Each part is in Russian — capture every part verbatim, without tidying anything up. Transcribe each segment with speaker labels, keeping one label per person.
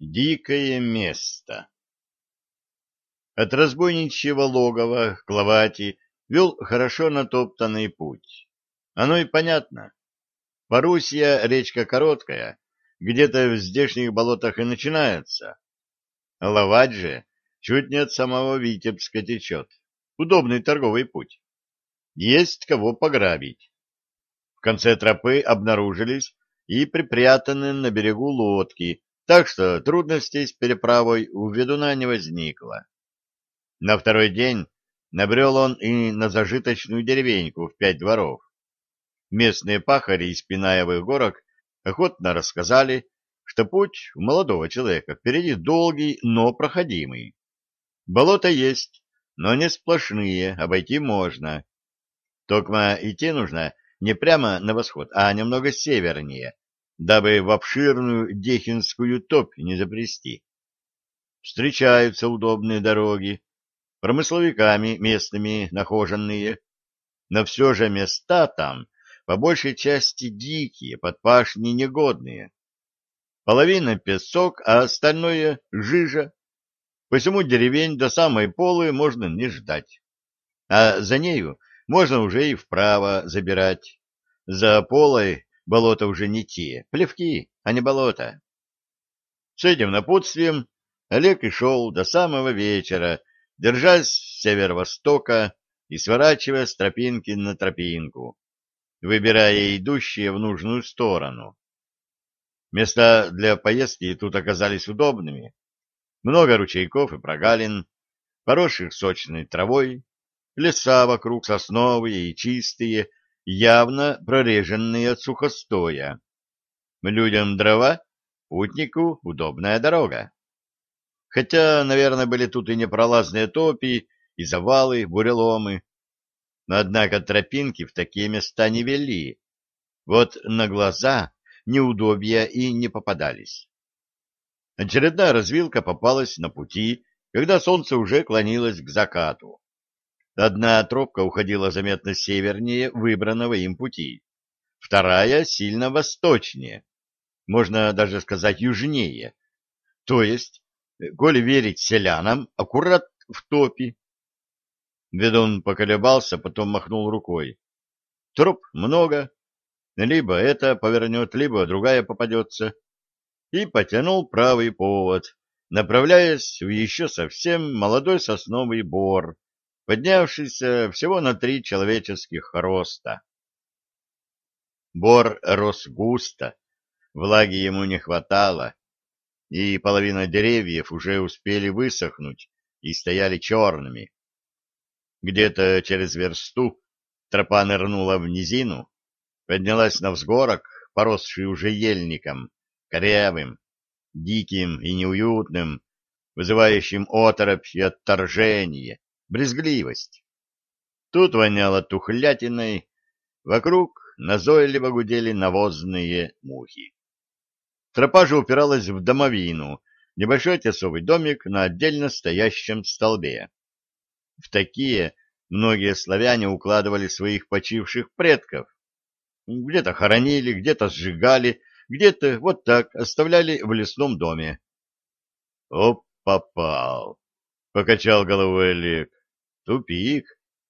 Speaker 1: Дикое место. От разбойничьего логова к Лавати вел хорошо натоптанный путь. Оно и понятно. Парусья речка короткая, где-то в здешних болотах и начинается. А Лавать же чуть не от самого Витебска течет. Удобный торговый путь. Есть кого пограбить. В конце тропы обнаружились и припрятаны на берегу лодки, так что трудностей с переправой у ведуна не возникло. На второй день набрел он и на зажиточную деревеньку в пять дворов. Местные пахари из Пинаевых горок охотно рассказали, что путь у молодого человека впереди долгий, но проходимый. Болота есть, но не сплошные, обойти можно. Токма идти нужно не прямо на восход, а немного севернее, дабы в обширную Дехинскую топь не запрести. Встречаются удобные дороги, промысловиками местными нахоженные, но все же места там по большей части дикие, под пашни негодные. Половина песок, а остальное — жижа. Посему деревень до самой Полы можно не ждать. А за нею можно уже и вправо забирать. За Полой болота уже не те, плевки, а не болота. С этим напутствием Олег и шел до самого вечера, держась с северо-востока и сворачивая с тропинки на тропинку, выбирая идущие в нужную сторону. Места для поездки тут оказались удобными. Много ручейков и прогалин, поросших сочной травой, леса вокруг сосновые и чистые, явно прореженные от сухостоя. Людям дрова, путнику удобная дорога. Хотя, наверное, были тут и непролазные топи, и завалы, буреломы. Но, однако, тропинки в такие места не вели. Вот на глаза неудобья и не попадались. Очередная развилка попалась на пути, когда солнце уже клонилось к закату. Одна тропка уходила заметно севернее выбранного им пути, вторая сильно восточнее, можно даже сказать южнее, то есть, коли верить селянам, аккурат в топи. Ведун поколебался, потом махнул рукой. Троп много, либо это повернет, либо другая попадется, и потянул правый повод, направляясь в еще совсем молодой сосновый бор, поднявшийся всего на три человеческих роста. Бор рос густо, влаги ему не хватало, и половина деревьев уже успели высохнуть и стояли черными. Где-то через версту тропа нырнула в низину, поднялась на взгорок, поросший уже ельником, корявым, диким и неуютным, вызывающим оторопь и отторжение, брезгливость. Тут воняло тухлятиной, вокруг назойливо гудели навозные мухи. Тропа же упиралась в домовину, небольшой тесовый домик на отдельно стоящем столбе. В такие многие славяне укладывали своих почивших предков. Где-то хоронили, где-то сжигали, где-то вот так оставляли в лесном доме. — Оп, попал! — покачал головой Олег. — Тупик.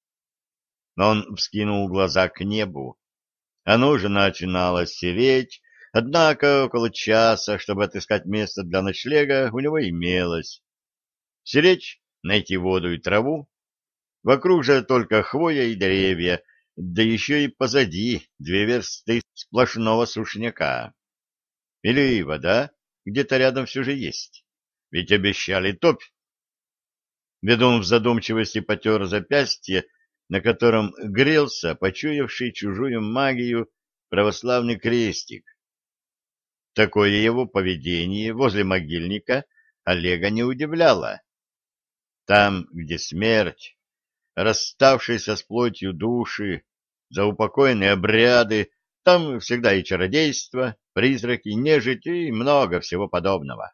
Speaker 1: Но он вскинул глаза к небу. Оно уже начинало сереть, однако около часа, чтобы отыскать место для ночлега, у него имелось. Серечь, найти воду и траву. Вокруг же только хвоя и деревья, да еще и позади две версты сплошного сушняка. Или вода где-то рядом все же есть, ведь обещали топь. Ведун в задумчивости потер запястье, на котором грелся почуявший чужую магию православный крестик. Такое его поведение возле могильника Олега не удивляло. Там, где смерть, расставшиеся с плотью души, заупокоенные обряды, там всегда и чародейство, призраки, нежить и много всего подобного.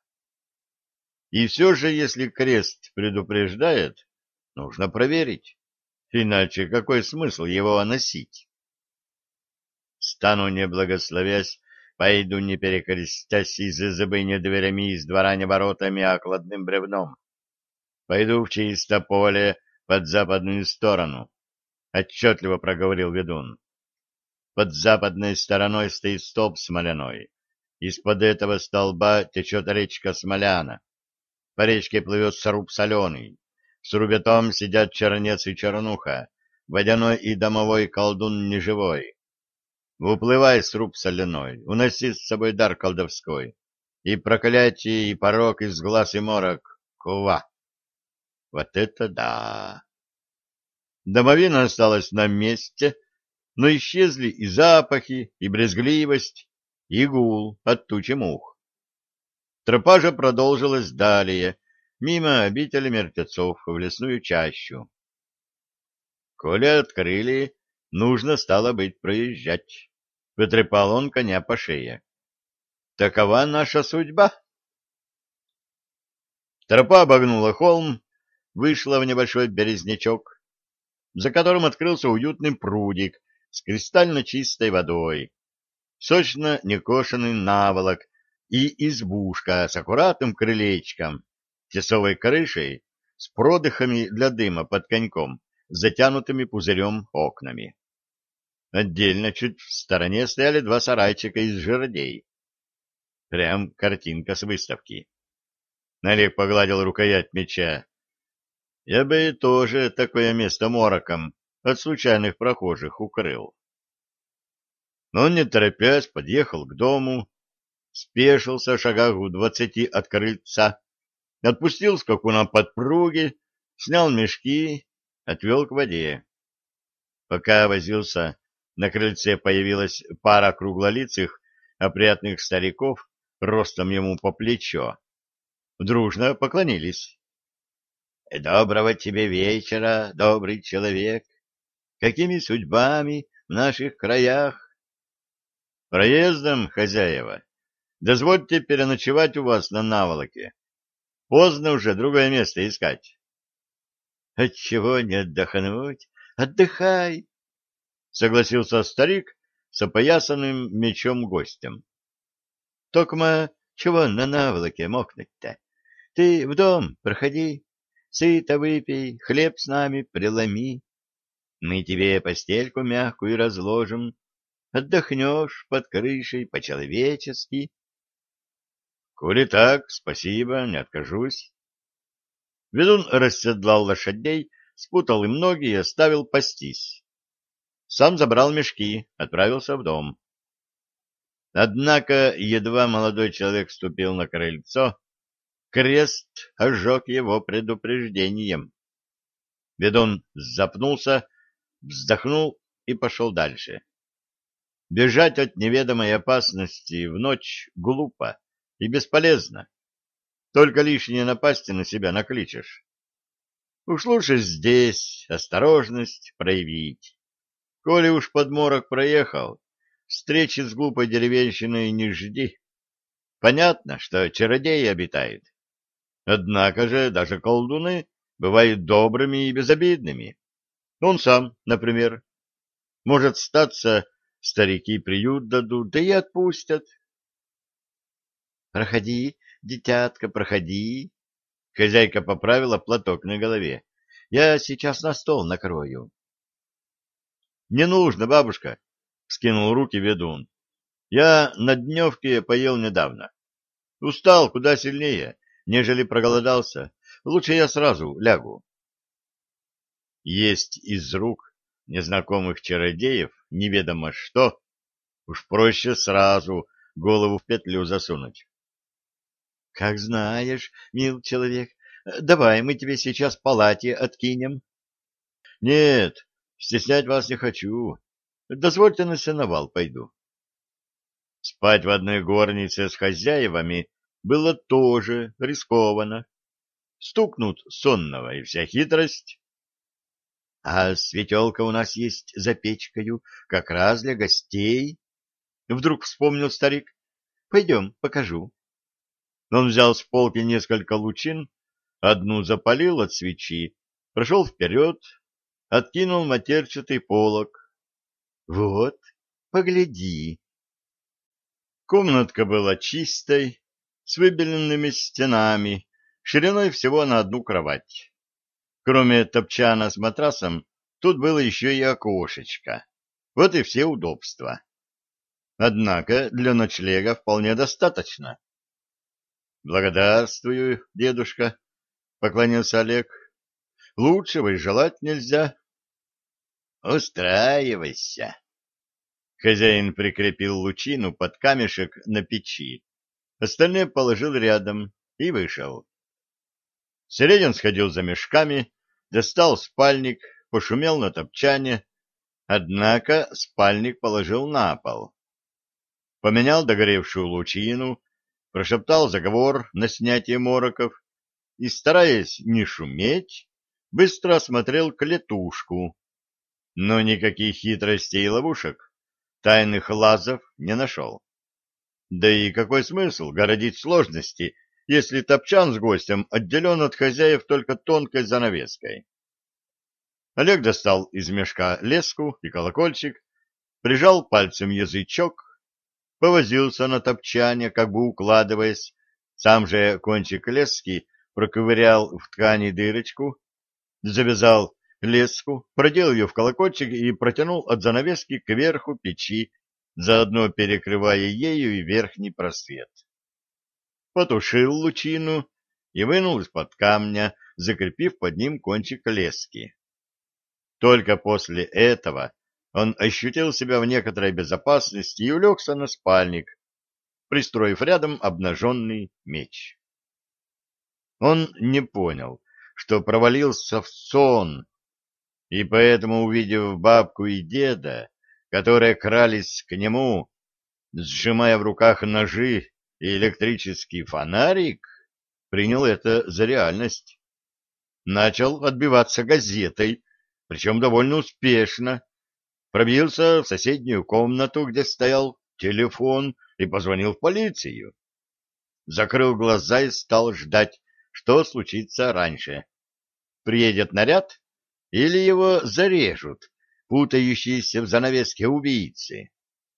Speaker 1: И все же, если крест предупреждает, нужно проверить, иначе какой смысл его носить? Стану не благословясь Пойду, не перекрестясь, из избы не дверями, из двора не воротами, а кладным бревном. Пойду в чисто поле под западную сторону, — отчетливо проговорил ведун. Под западной стороной стоит столб смоляной. Из-под этого столба течет речка Смоляна. По речке плывет сруб соленый. В срубе том сидят чернец и чернуха, водяной и домовой колдун неживой. Уплывай, сруб соляной, уноси с собой дар колдовской. И проклятие, и порок из глаз и морок. Кува! Вот это да! Домовина осталась на месте, но исчезли и запахи, и брезгливость, и гул от тучи мух. Тропа же продолжилась далее, мимо обители мертвецов в лесную чащу. Коли открыли, нужно, стало быть, проезжать. Потрепал он коня по шее. Такова наша судьба. Тропа обогнула холм, вышла в небольшой березнячок, за которым открылся уютный прудик с кристально чистой водой, сочно некошенный наволок и избушка с аккуратным крылечком, тесовой крышей, с продыхами для дыма под коньком, затянутыми пузырем окнами. Отдельно, чуть в стороне, стояли два сарайчика из жердей. Прям картинка с выставки. Олег погладил рукоять меча. Я бы тоже такое место мороком от случайных прохожих укрыл. Но он, не торопясь, подъехал к дому, спешился в шагах в двадцати от крыльца, отпустил скакуна подпруги, снял мешки, отвел к воде. Пока возился, на крыльце появилась пара круглолицых, опрятных стариков, ростом ему по плечо. Дружно поклонились. — Доброго тебе вечера, добрый человек! Какими судьбами в наших краях? — Проездом, хозяева. Дозвольте переночевать у вас на наволоке. Поздно уже другое место искать. — Отчего не отдохнуть? Отдыхай! — согласился старик с опоясанным мечом гостем. — Токма, чего на наволоке мокнуть-то? Ты в дом проходи, сыто выпей, хлеб с нами преломи. Мы тебе постельку мягкую разложим, отдохнешь под крышей по-человечески. — Коли так, спасибо, не откажусь. Ведун расседлал лошадей, спутал им ноги и оставил пастись. Сам забрал мешки, отправился в дом. Однако едва молодой человек вступил на крыльцо, крест ожег его предупреждением. Ведун запнулся, вздохнул и пошел дальше. Бежать от неведомой опасности в ночь глупо и бесполезно. Только лишние напасти на себя накличешь. Уж лучше здесь осторожность проявить. Коли уж подморок проехал, встречи с глупой деревенщиной не жди. Понятно, что чародеи обитают. Однако же даже колдуны бывают добрыми и безобидными. Он сам, например. Может статься, старики приют дадут, да и отпустят. — Проходи, дитятка, проходи. Хозяйка поправила платок на голове. — Я сейчас на стол накрою. — Не нужно, бабушка, — вскинул руки ведун. — Я на дневке поел недавно. Устал куда сильнее, нежели проголодался. Лучше я сразу лягу. Есть из рук незнакомых чародеев неведомо что, уж проще сразу голову в петлю засунуть. — Как знаешь, мил человек, давай мы тебе сейчас палати откинем. — Нет, стеснять вас не хочу. Дозвольте на сеновал пойду. Спать в одной горнице с хозяевами было тоже рискованно. Стукнут сонного, и вся хитрость. — А светелка у нас есть за печкою, как раз для гостей. Вдруг вспомнил старик. — Пойдем, покажу. Он взял с полки несколько лучин, одну запалил от свечи, прошел вперед, откинул матерчатый полог. — Вот, погляди. Комнатка была чистой, с выбеленными стенами, шириной всего на одну кровать. Кроме топчана с матрасом, тут было еще и окошечко. Вот и все удобства. Однако для ночлега вполне достаточно. — Благодарствую, дедушка, — поклонился Олег. — Лучшего и желать нельзя. — Устраивайся. Хозяин прикрепил лучину под камешек на печи, остальное положил рядом и вышел. Середин сходил за мешками, достал спальник, пошумел на топчане, однако спальник положил на пол. Поменял догоревшую лучину, прошептал заговор на снятие мороков и, стараясь не шуметь, быстро осмотрел клетушку, но никаких хитростей и ловушек, тайных лазов не нашел. Да и какой смысл городить сложности, если топчан с гостем отделен от хозяев только тонкой занавеской? Олег достал из мешка леску и колокольчик, прижал пальцем язычок, повозился на топчане, как бы укладываясь, сам же кончик лески проковырял в ткани дырочку, завязал леску, продел ее в колокольчик и протянул от занавески к верху печи, заодно перекрывая ею и верхний просвет. Потушил лучину и вынул из-под камня, закрепив под ним кончик лески. Только после этого он ощутил себя в некоторой безопасности и улегся на спальник, пристроив рядом обнаженный меч. Он не понял, что провалился в сон, и поэтому, увидев бабку и деда, которые крались к нему, сжимая в руках ножи и электрический фонарик, принял это за реальность. Начал отбиваться газетой, причем довольно успешно, пробился в соседнюю комнату, где стоял телефон, и позвонил в полицию. Закрыл глаза и стал ждать, что случится раньше. Приедет наряд или его зарежут путающиеся в занавеске убийцы.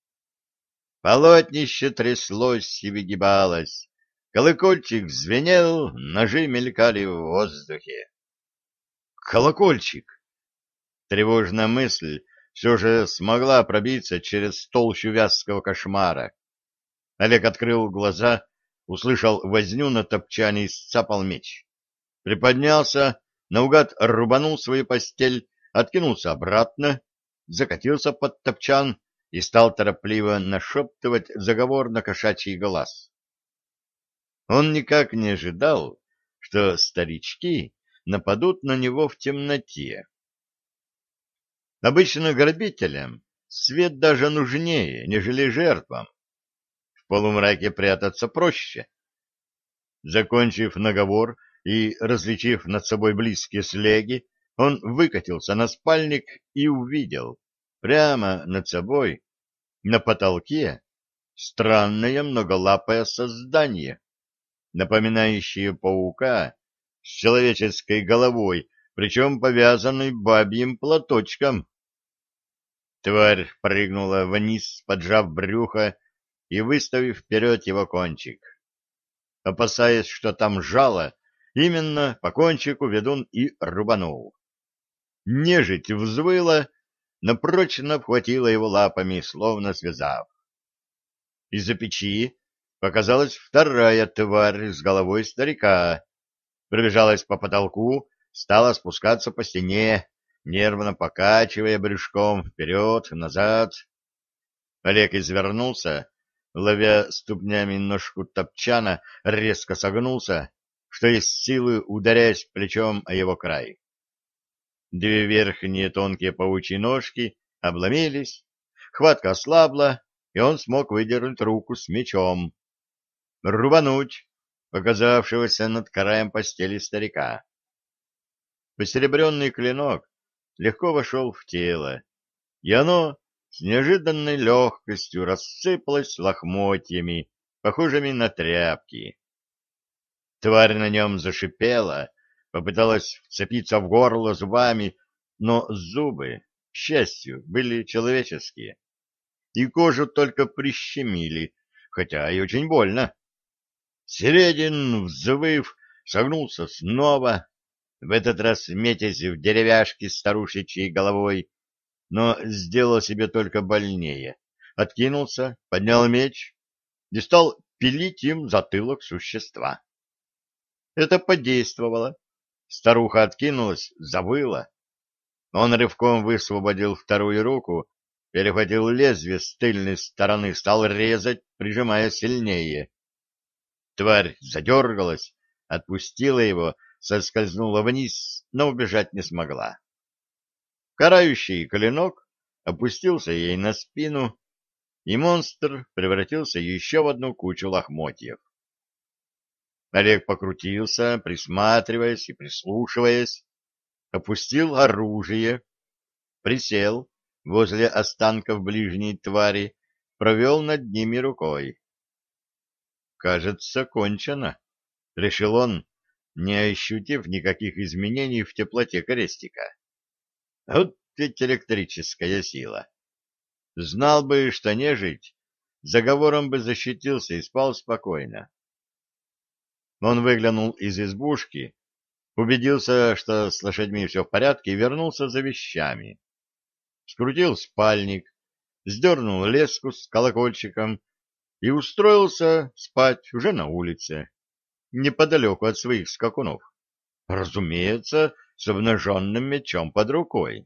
Speaker 1: Полотнище тряслось и выгибалось, колокольчик звенел, ножи мелькали в воздухе. Колокольчик! Тревожная мысль все же смогла пробиться через толщу вязкого кошмара. Олег открыл глаза, услышал возню на топчане и сцапал меч. Приподнялся, наугад рубанул свою постель, откинулся обратно, закатился под топчан и стал торопливо нашептывать заговор на кошачий глаз. Он никак не ожидал, что старички нападут на него в темноте. Обычно грабителям свет даже нужнее, нежели жертвам. В полумраке прятаться проще. Закончив наговор и различив над собой близкие слеги, он выкатился на спальник и увидел прямо над собой на потолке странное многолапое создание, напоминающее паука с человеческой головой, причем повязанной бабьим платочком. Тварь прыгнула вниз, поджав брюхо и выставив вперед его кончик. Опасаясь, что там жало, именно по кончику ведун и рубанул. Нежить взвыла, но прочно обхватила его лапами, словно связав. Из-за печи показалась вторая тварь с головой старика. Пробежалась по потолку, стала спускаться по стене, нервно покачивая брюшком вперед-назад. Олег извернулся, ловя ступнями ножку топчана, резко согнулся, что есть силы, ударяясь плечом о его край. Две верхние тонкие паучьи ножки обломились, хватка ослабла, и он смог выдернуть руку с мечом, рубануть показавшегося над краем постели старика. Посеребренный клинок легко вошел в тело, и оно с неожиданной легкостью рассыпалось лохмотьями, похожими на тряпки. Тварь на нем зашипела, попыталась вцепиться в горло зубами, но зубы, к счастью, были человеческие, и кожу только прищемили, хотя и очень больно. Середин, взвыв, согнулся снова, в этот раз метясь в деревяшки старушечьей головой, но сделал себе только больнее. Откинулся, поднял меч и стал пилить им затылок существа. Это подействовало. Старуха откинулась, завыла. Он рывком высвободил вторую руку, перехватил лезвие с тыльной стороны, стал резать, прижимая сильнее. Тварь задергалась, отпустила его, соскользнула вниз, но убежать не смогла. Карающий клинок опустился ей на спину, и монстр превратился еще в одну кучу лохмотьев. Олег покрутился, присматриваясь и прислушиваясь, опустил оружие, присел возле останков ближней твари, провел над ними рукой. «Кажется, кончено», — решил он, не ощутив никаких изменений в теплоте крестика. Вот ведь электрическая сила. Знал бы, что нежить, заговором бы защитился и спал спокойно. Он выглянул из избушки, убедился, что с лошадьми все в порядке, и вернулся за вещами. Скрутил спальник, сдернул леску с колокольчиком и устроился спать уже на улице, неподалеку от своих скакунов. Разумеется, с обнаженным мечом под рукой.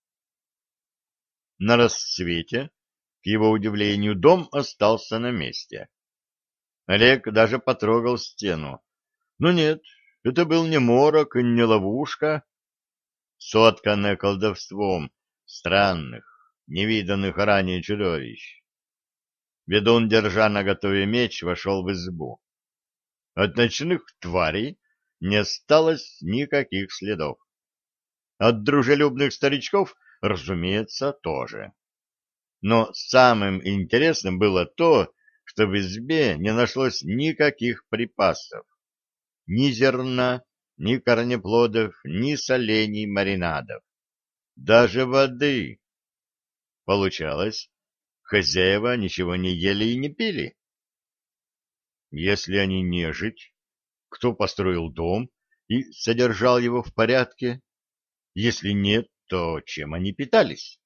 Speaker 1: На рассвете, к его удивлению, дом остался на месте. Олег даже потрогал стену. Но нет, это был не морок и не ловушка, сотканная колдовством странных, невиданных ранее чудовищ. Ведун, держа наготове меч, вошел в избу. От ночных тварей не осталось никаких следов. От дружелюбных старичков, разумеется, тоже. Но самым интересным было то, что в избе не нашлось никаких припасов. Ни зерна, ни корнеплодов, ни солений маринадов. Даже воды. Получалось, хозяева ничего не ели и не пили. Если они нежить, кто построил дом и содержал его в порядке? Если нет, то чем они питались?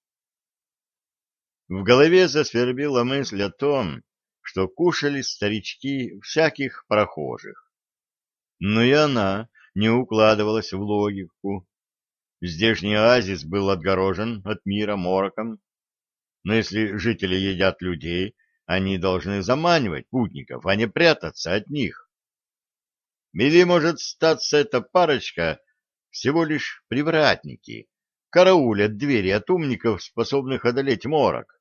Speaker 1: В голове засвербила мысль о том, что кушали старички всяких прохожих. Но и она не укладывалась в логику. Здешний оазис был отгорожен от мира мороком. Но если жители едят людей, они должны заманивать путников, а не прятаться от них. Или, может, статься эта парочка всего лишь привратники, караулят двери от умников, способных одолеть морок.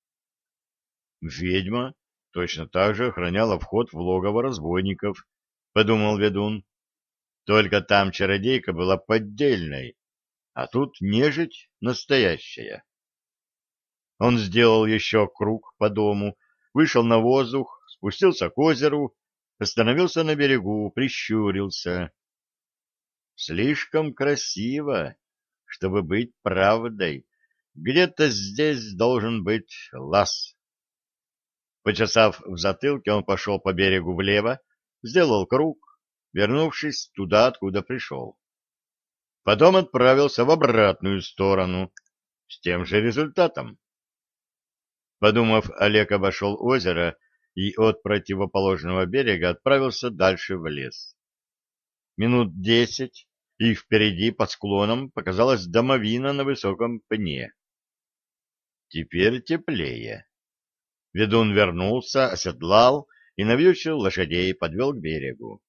Speaker 1: Ведьма точно так же охраняла вход в логово разбойников, — подумал ведун. Только там чародейка была поддельной, а тут нежить настоящая. Он сделал еще круг по дому, вышел на воздух, спустился к озеру, остановился на берегу, прищурился. Слишком красиво, чтобы быть правдой. Где-то здесь должен быть лаз. Почесав в затылке, он пошел по берегу влево, сделал круг, вернувшись туда, откуда пришел. Потом отправился в обратную сторону, с тем же результатом. Подумав, Олег обошел озеро и от противоположного берега отправился дальше в лес. Минут десять, и впереди под склоном показалась домовина на высоком пне. Теперь теплее. Ведун вернулся, оседлал и навьючил лошадей, подвел к берегу.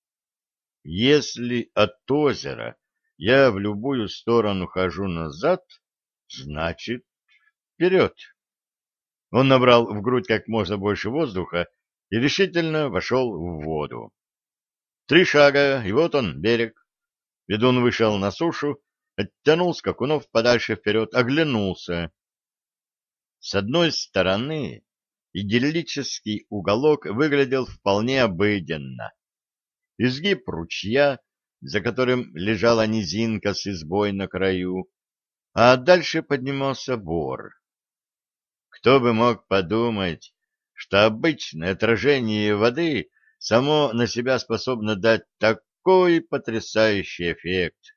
Speaker 1: Если от озера я в любую сторону хожу назад, значит, вперед. Он набрал в грудь как можно больше воздуха и решительно вошел в воду. Три шага, и вот он, берег. Ведун вышел на сушу, оттянул скакунов подальше вперед, оглянулся. С одной стороны идиллический уголок выглядел вполне обыденно. Изгиб ручья, за которым лежала низинка с избой на краю, а дальше поднимался бор. Кто бы мог подумать, что обычное отражение воды само на себя способно дать такой потрясающий эффект.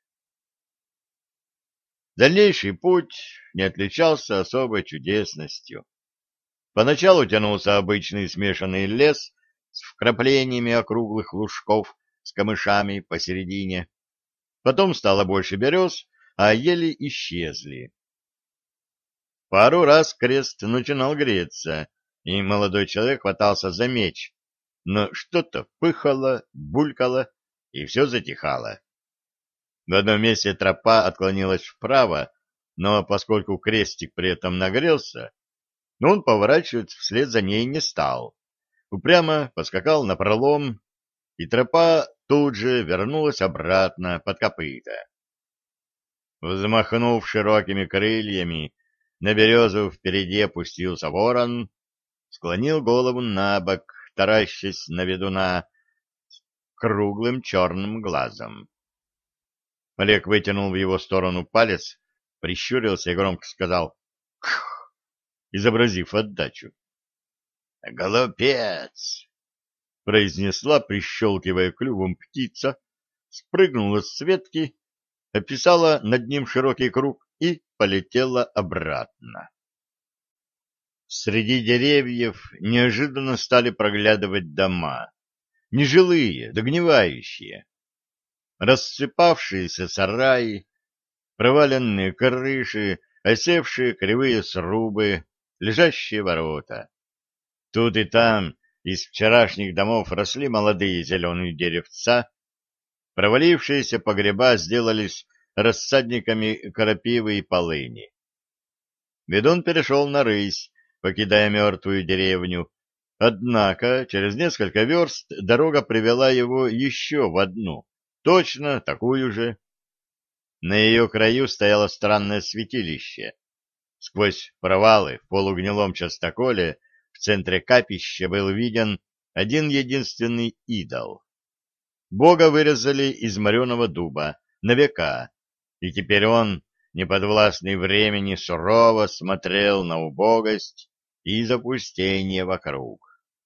Speaker 1: Дальнейший путь не отличался особой чудесностью. Поначалу тянулся обычный смешанный лес с вкраплениями округлых лужков с камышами посередине. Потом стало больше берез, а ели исчезли. Пару раз крест начинал греться, и молодой человек хватался за меч, но что-то пыхало, булькало, и все затихало. В одном месте тропа отклонилась вправо, но поскольку крестик при этом нагрелся, он поворачивать вслед за ней не стал. Упрямо поскакал напролом, и тропа тут же вернулась обратно под копыта. Взмахнув широкими крыльями, на березу впереди опустился ворон, склонил голову на бок, таращась на ведуна круглым черным глазом. Олег вытянул в его сторону палец, прищурился и громко сказал «Кх!», изобразив отдачу. «Голубец!» — произнесла, прищелкивая клювом птица, спрыгнула с ветки, описала над ним широкий круг и полетела обратно. Среди деревьев неожиданно стали проглядывать дома, нежилые, догнивающие. Рассыпавшиеся сараи, проваленные крыши, осевшие кривые срубы, лежащие ворота. Тут и там из вчерашних домов росли молодые зеленые деревца, провалившиеся погреба сделались рассадниками крапивы и полыни. Ведун перешел на рысь, покидая мертвую деревню, однако через несколько верст дорога привела его еще в одну, точно такую же. На ее краю стояло странное святилище. Сквозь провалы в полугнилом частоколе в центре капища был виден один единственный идол. Бога вырезали из мореного дуба на века, и теперь он, неподвластный времени, сурово смотрел на убогость и запустение вокруг.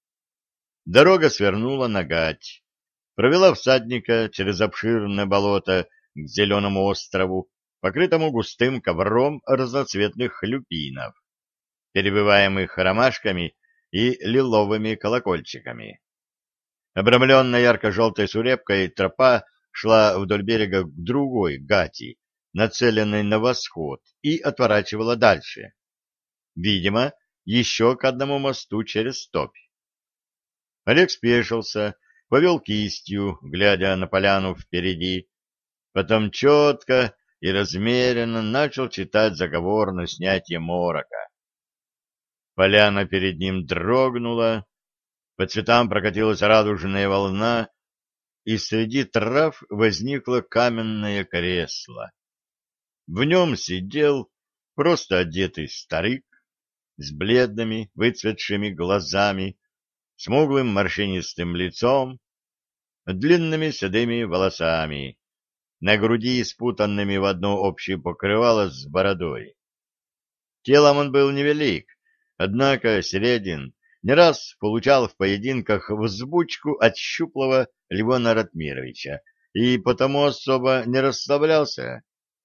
Speaker 1: Дорога свернула на гать, провела всадника через обширное болото к зеленому острову, покрытому густым ковром разноцветных люпинов, перебиваемых ромашками и лиловыми колокольчиками. Обрамленная ярко-желтой сурепкой тропа шла вдоль берега к другой гати, нацеленной на восход, и отворачивала дальше. Видимо, еще к одному мосту через топь. Олег спешился, повел кистью, глядя на поляну впереди, потом четко и размеренно начал читать заговор на снятие морока. Поляна перед ним дрогнула, по цветам прокатилась радужная волна, и среди трав возникло каменное кресло. В нем сидел просто одетый старик с бледными, выцветшими глазами, смуглым морщинистым лицом, длинными седыми волосами, на груди спутанными в одно общее покрывало с бородой. Телом он был невелик, однако Середин не раз получал в поединках взбучку от щуплого Левона Ратмировича и потому особо не расслаблялся.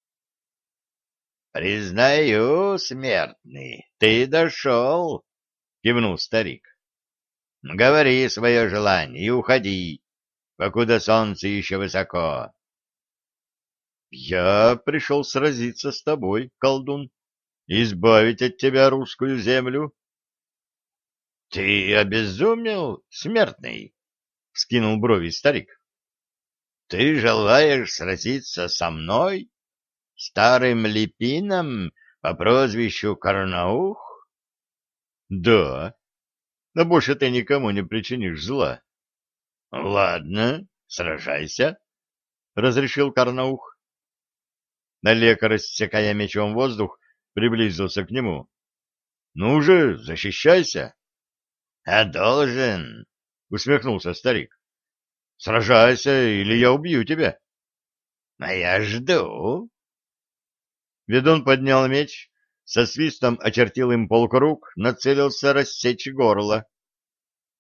Speaker 1: — Признаю, смертный, ты дошел, — кивнул старик. — Говори свое желание и уходи, покуда солнце еще высоко. — Я пришел сразиться с тобой, колдун, избавить от тебя русскую землю. — Ты обезумел, смертный? — вскинул брови старик. — Ты желаешь сразиться со мной, старым Липином по прозвищу Карнаух? — Да, но больше ты никому не причинишь зла. — Ладно, сражайся, — разрешил Карнаух. Олег, рассекая мечом воздух, приблизился к нему. — Ну же, защищайся. — А должен, — усмехнулся старик. — Сражайся, или я убью тебя. — А я жду. Ведун поднял меч, со свистом очертил им полукруг, нацелился рассечь горло.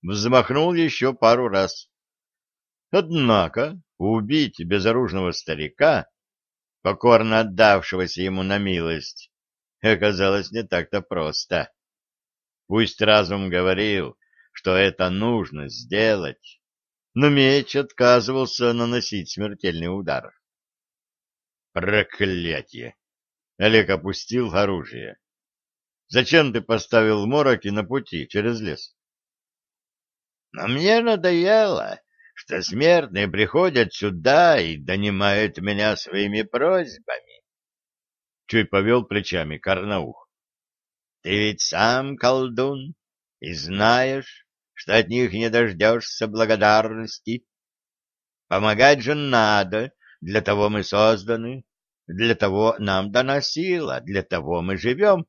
Speaker 1: взмахнул еще пару раз. Однако убить безоружного старика, покорно отдавшегося ему на милость, оказалось не так-то просто. Пусть разум говорил, что это нужно сделать, но меч отказывался наносить смертельный удар. Проклятье! Олег опустил оружие. Зачем ты поставил мороки на пути через лес? Но мне надоело, что смертные приходят сюда и донимают меня своими просьбами. Чуть повел плечами Карнаух. Ты ведь сам колдун и знаешь, что от них не дождешься благодарности. Помогать же надо, для того мы созданы, для того нам дана сила, для того мы живем.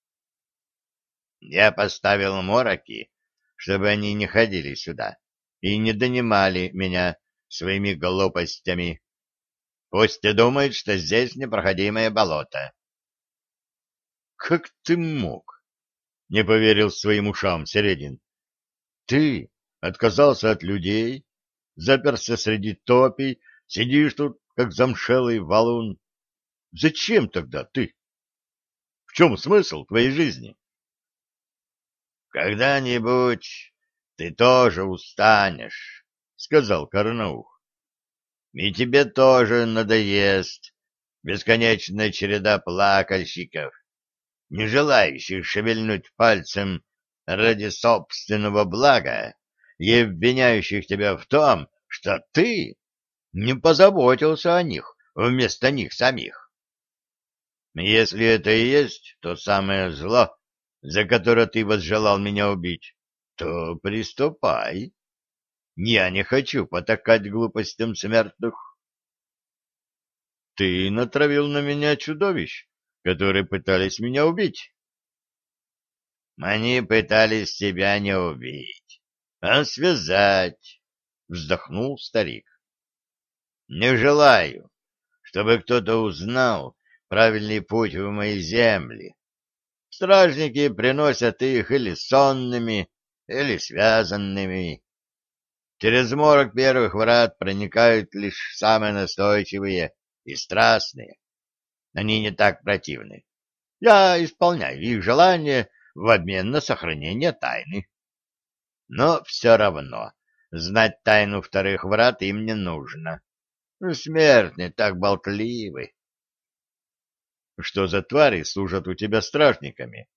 Speaker 1: Я поставил мороки, чтобы они не ходили сюда и не донимали меня своими глупостями. Пусть и думают, что здесь непроходимое болото. — Как ты мог? — не поверил своим ушам Середин. — Ты отказался от людей, заперся среди топий, сидишь тут, как замшелый валун. Зачем тогда ты? В чем смысл твоей жизни? — Когда-нибудь ты тоже устанешь, — сказал Карнаух. — И тебе тоже надоест бесконечная череда плакальщиков, не желающих шевельнуть пальцем ради собственного блага и обвиняющих тебя в том, что ты не позаботился о них вместо них самих. Если это и есть то самое зло, за которое ты возжелал меня убить, то приступай. Я не хочу потакать глупостям смертных. Ты натравил на меня чудовищ, которые пытались меня убить. Они пытались тебя не убить, а связать, вздохнул старик. Не желаю, чтобы кто-то узнал правильный путь в мои земли. Стражники приносят их или сонными, или связанными. Через морок первых врат проникают лишь самые настойчивые и страстные. Они не так противны. Я исполняю их желания в обмен на сохранение тайны. Но все равно знать тайну вторых врат им не нужно. Смертные так болтливы. Что за твари служат у тебя стражниками?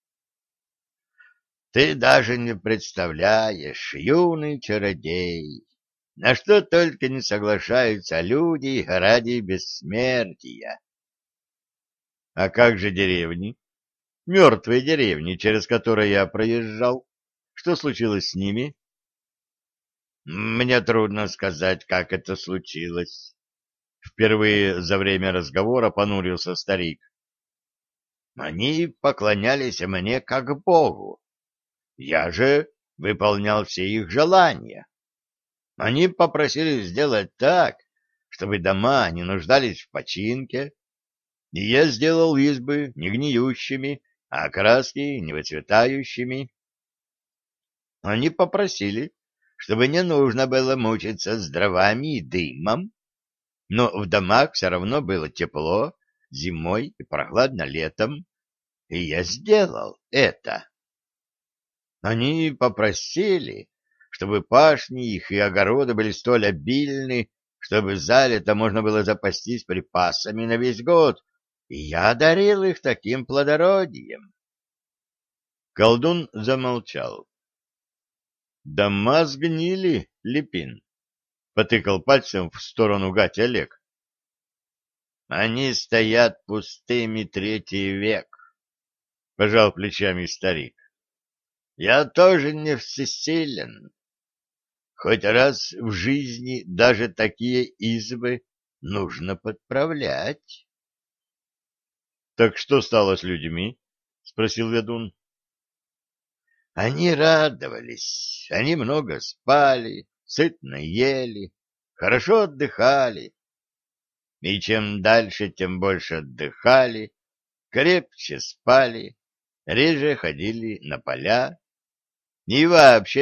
Speaker 1: Ты даже не представляешь, юный чародей, на что только не соглашаются люди ради бессмертия. А как же деревни? Мертвые деревни, через которые я проезжал. Что случилось с ними? Мне трудно сказать, как это случилось. Впервые за время разговора понурился старик. Они поклонялись мне как Богу. Я же выполнял все их желания. Они попросили сделать так, чтобы дома не нуждались в починке, и я сделал избы не гниющими, а краски не выцветающими. Они попросили, чтобы не нужно было мучиться с дровами и дымом, но в домах все равно было тепло зимой и прохладно летом, и я сделал это. Они попросили, чтобы пашни их и огороды были столь обильны, чтобы за лето можно было запастись припасами на весь год, и я одарил их таким плодородием. Колдун замолчал. — Дома сгнили, Липин, — потыкал пальцем в сторону Гати Олег. — Они стоят пустыми третий век, — пожал плечами старик. — Я тоже не всесилен. Хоть раз в жизни даже такие избы нужно подправлять. — Так что стало с людьми? — спросил ведун. Они радовались, они много спали, сытно ели, хорошо отдыхали. И чем дальше, тем больше отдыхали, крепче спали, реже ходили на поля и вообще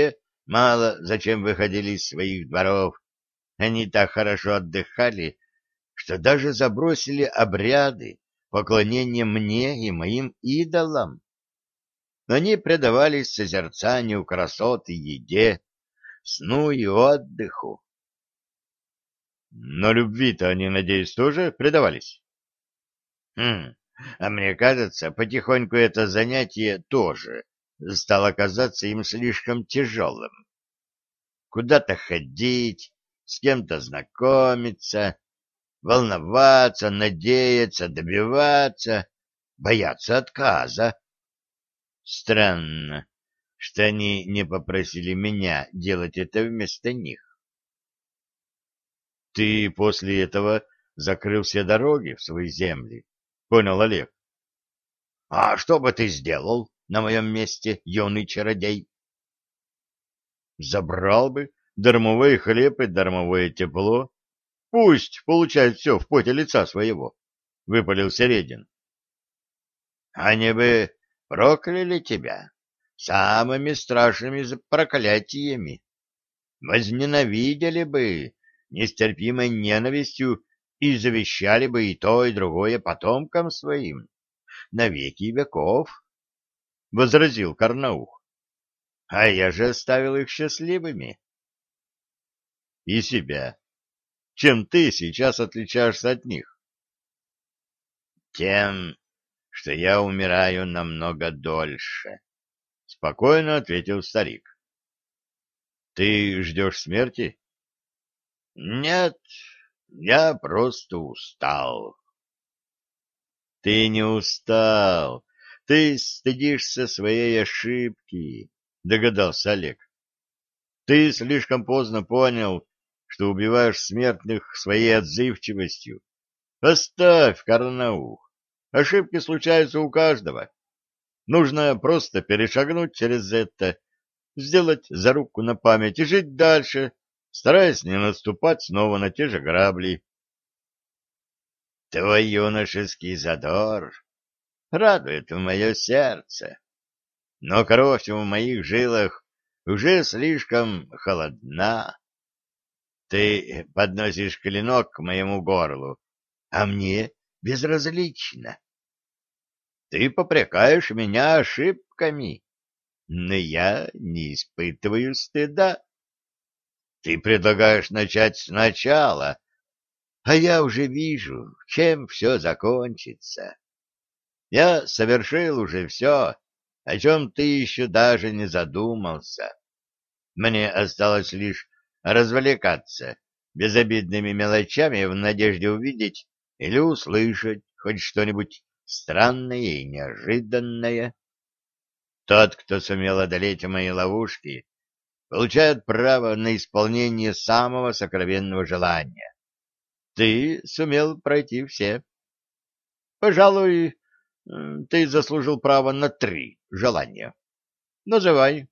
Speaker 1: Мало зачем выходили из своих дворов. Они так хорошо отдыхали, что даже забросили обряды поклонения мне и моим идолам. Они предавались созерцанию красот и еде, сну и отдыху. Но любви-то они, надеюсь, тоже предавались? Хм, а мне кажется, потихоньку это занятие тоже стало казаться им слишком тяжелым. Куда-то ходить, с кем-то знакомиться, волноваться, надеяться, добиваться, бояться отказа. Странно, что они не попросили меня делать это вместо них. Ты после этого закрыл все дороги в свои земли, понял Олег? А что бы ты сделал на моем месте, юный чародей? Забрал бы дармовой хлеб и дармовое тепло. Пусть получает все в поте лица своего, — выпалил Середин. Они бы прокляли тебя самыми страшными проклятиями, возненавидели бы нестерпимой ненавистью и завещали бы и то, и другое потомкам своим на веки веков, — возразил Карнаух. — А я же оставил их счастливыми. — И себя. Чем ты сейчас отличаешься от них? — Тем, что я умираю намного дольше, — спокойно ответил старик. — Ты ждешь смерти? — Нет, я просто устал. — Ты не устал, ты стыдишься своей ошибки, — догадался Олег. — Ты слишком поздно понял, что убиваешь смертных своей отзывчивостью. Оставь, Карнаух, ошибки случаются у каждого. Нужно просто перешагнуть через это, сделать зарубку на память и жить дальше, стараясь не наступать снова на те же грабли. Твой юношеский задор радует в мое сердце, но кровь в моих жилах уже слишком холодна. Ты подносишь клинок к моему горлу, а мне безразлично. Ты попрекаешь меня ошибками, но я не испытываю стыда. Ты предлагаешь начать сначала, а я уже вижу, чем все закончится. Я совершил уже все, о чем ты еще даже не задумался. Мне осталось лишь развлекаться безобидными мелочами в надежде увидеть или услышать хоть что-нибудь странное и неожиданное. Тот, кто сумел одолеть мои ловушки, получает право на исполнение самого сокровенного желания. Ты сумел пройти все. Пожалуй, ты заслужил право на три желания. Называй.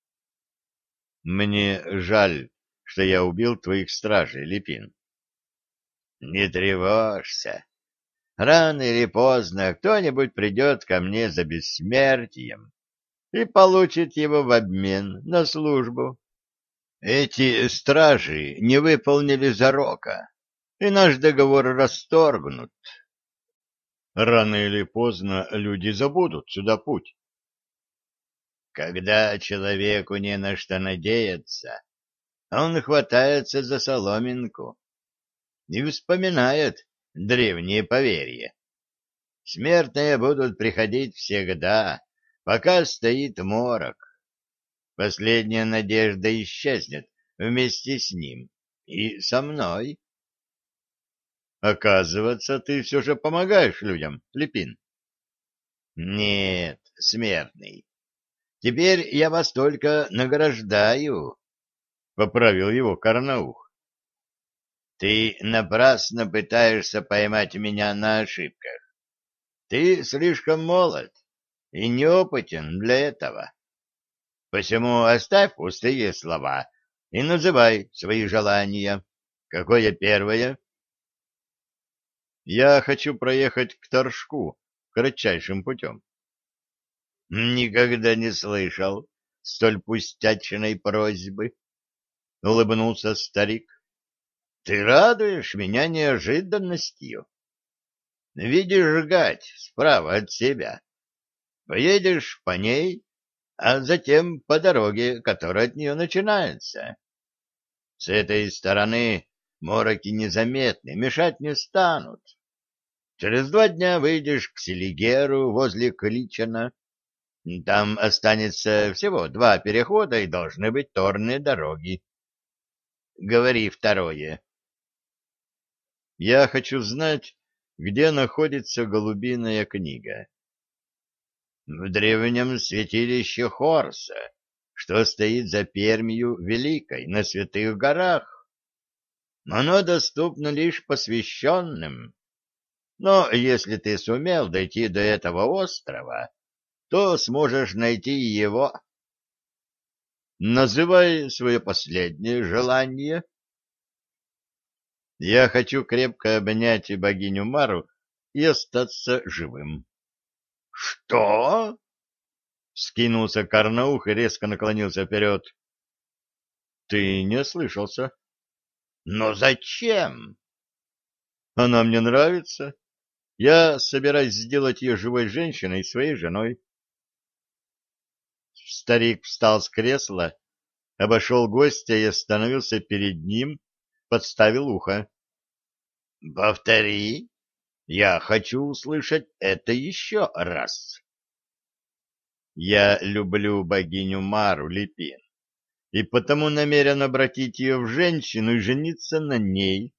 Speaker 1: Мне жаль, что я убил твоих стражей, Липин. Не тревожься. Рано или поздно кто-нибудь придет ко мне за бессмертием и получит его в обмен на службу. Эти стражи не выполнили зарока, и наш договор расторгнут. Рано или поздно люди забудут сюда путь. Когда человеку не на что надеяться, он хватается за соломинку и вспоминает древние поверья. Смертные будут приходить всегда, пока стоит морок. Последняя надежда исчезнет вместе с ним и со мной. Оказывается, ты все же помогаешь людям, Липин. Нет, смертный. Теперь я вас только награждаю, — поправил его Карнаух. Ты напрасно пытаешься поймать меня на ошибках. Ты слишком молод и неопытен для этого. Посему оставь пустые слова и называй свои желания. Какое первое? Я хочу проехать к Торжку кратчайшим путем. Никогда не слышал, столь пустячной просьбы, — улыбнулся старик. — Ты радуешь меня неожиданностью. Видишь гать справа от себя. Поедешь по ней, а затем по дороге, которая от нее начинается. С этой стороны мороки незаметны, мешать не станут. Через два дня выйдешь к Селигеру возле Кличана. Там останется всего два перехода и должны быть торные дороги. Говори второе. Я хочу знать, где находится голубиная книга. В древнем святилище Хорса, что стоит за Пермью Великой, на Святых горах. Оно доступно лишь посвященным. Но если ты сумел дойти до этого острова, то сможешь найти его. Называй свое последнее желание. Я хочу крепко обнять богиню Мару и остаться живым. — Что? — вскинулся Карнаух и резко наклонился вперед. — Ты не ослышался. — Но зачем? — Она мне нравится. Я собираюсь сделать ее живой женщиной, своей женой. Старик встал с кресла, обошел гостя и остановился перед ним, подставил ухо. — Повтори. Я хочу услышать это еще раз. Я люблю богиню Мару, Липин, и потому намерен обратить ее в женщину и жениться на ней.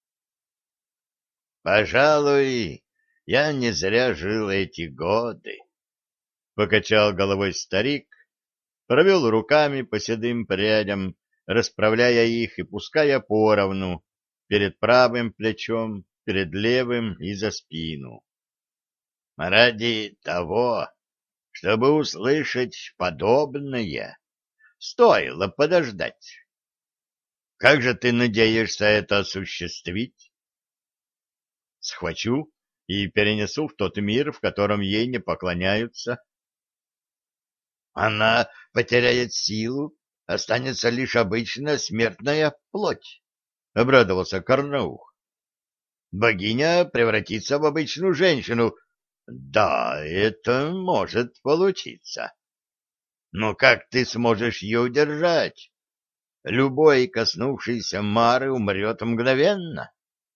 Speaker 1: Пожалуй, я не зря жил эти годы, — покачал головой старик, провел руками по седым прядям, расправляя их и пуская поровну перед правым плечом, перед левым и за спину. Ради того, чтобы услышать подобное, стоило подождать. Как же ты надеешься это осуществить? Схвачу и перенесу в тот мир, в котором ей не поклоняются. Она потеряет силу, останется лишь обычная смертная плоть, — обрадовался Карнаух. Богиня превратится в обычную женщину. Да, это может получиться. Но как ты сможешь ее удержать? Любой, коснувшийся Мары, умрет мгновенно.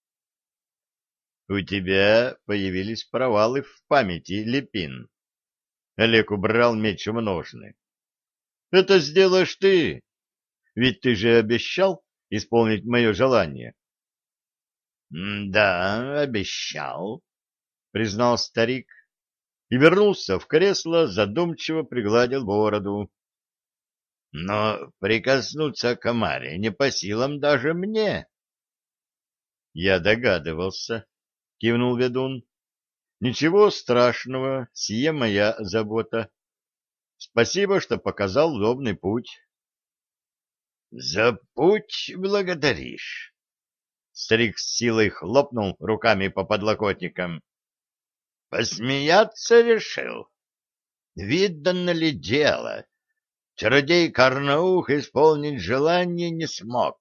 Speaker 1: У тебя появились провалы в памяти, Липин. Олег убрал меч в ножны. Это сделаешь ты, ведь ты же обещал исполнить мое желание. — Да, обещал, — признал старик и вернулся в кресло, задумчиво пригладил бороду. — Но прикоснуться к Маре не по силам даже мне. — Я догадывался, — кивнул ведун. — Ничего страшного, сие моя забота. Спасибо, что показал удобный путь. — За путь благодаришь. Старик с силой хлопнул руками по подлокотникам. — Посмеяться решил? Видно ли дело? Чародей Карнаух исполнить желание не смог.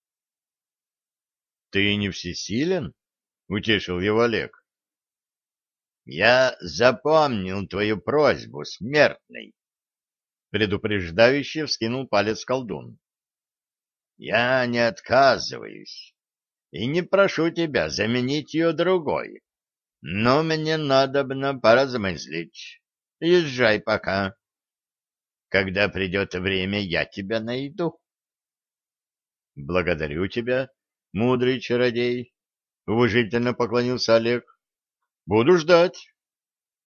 Speaker 1: — Ты не всесилен? — утешил его Олег. — Я запомнил твою просьбу, смертный. Предупреждающе вскинул палец колдун. — Я не отказываюсь и не прошу тебя заменить ее другой, но мне надобно поразмыслить. Езжай пока. Когда придет время, я тебя найду. — Благодарю тебя, мудрый чародей, — уважительно поклонился Олег. — Буду ждать.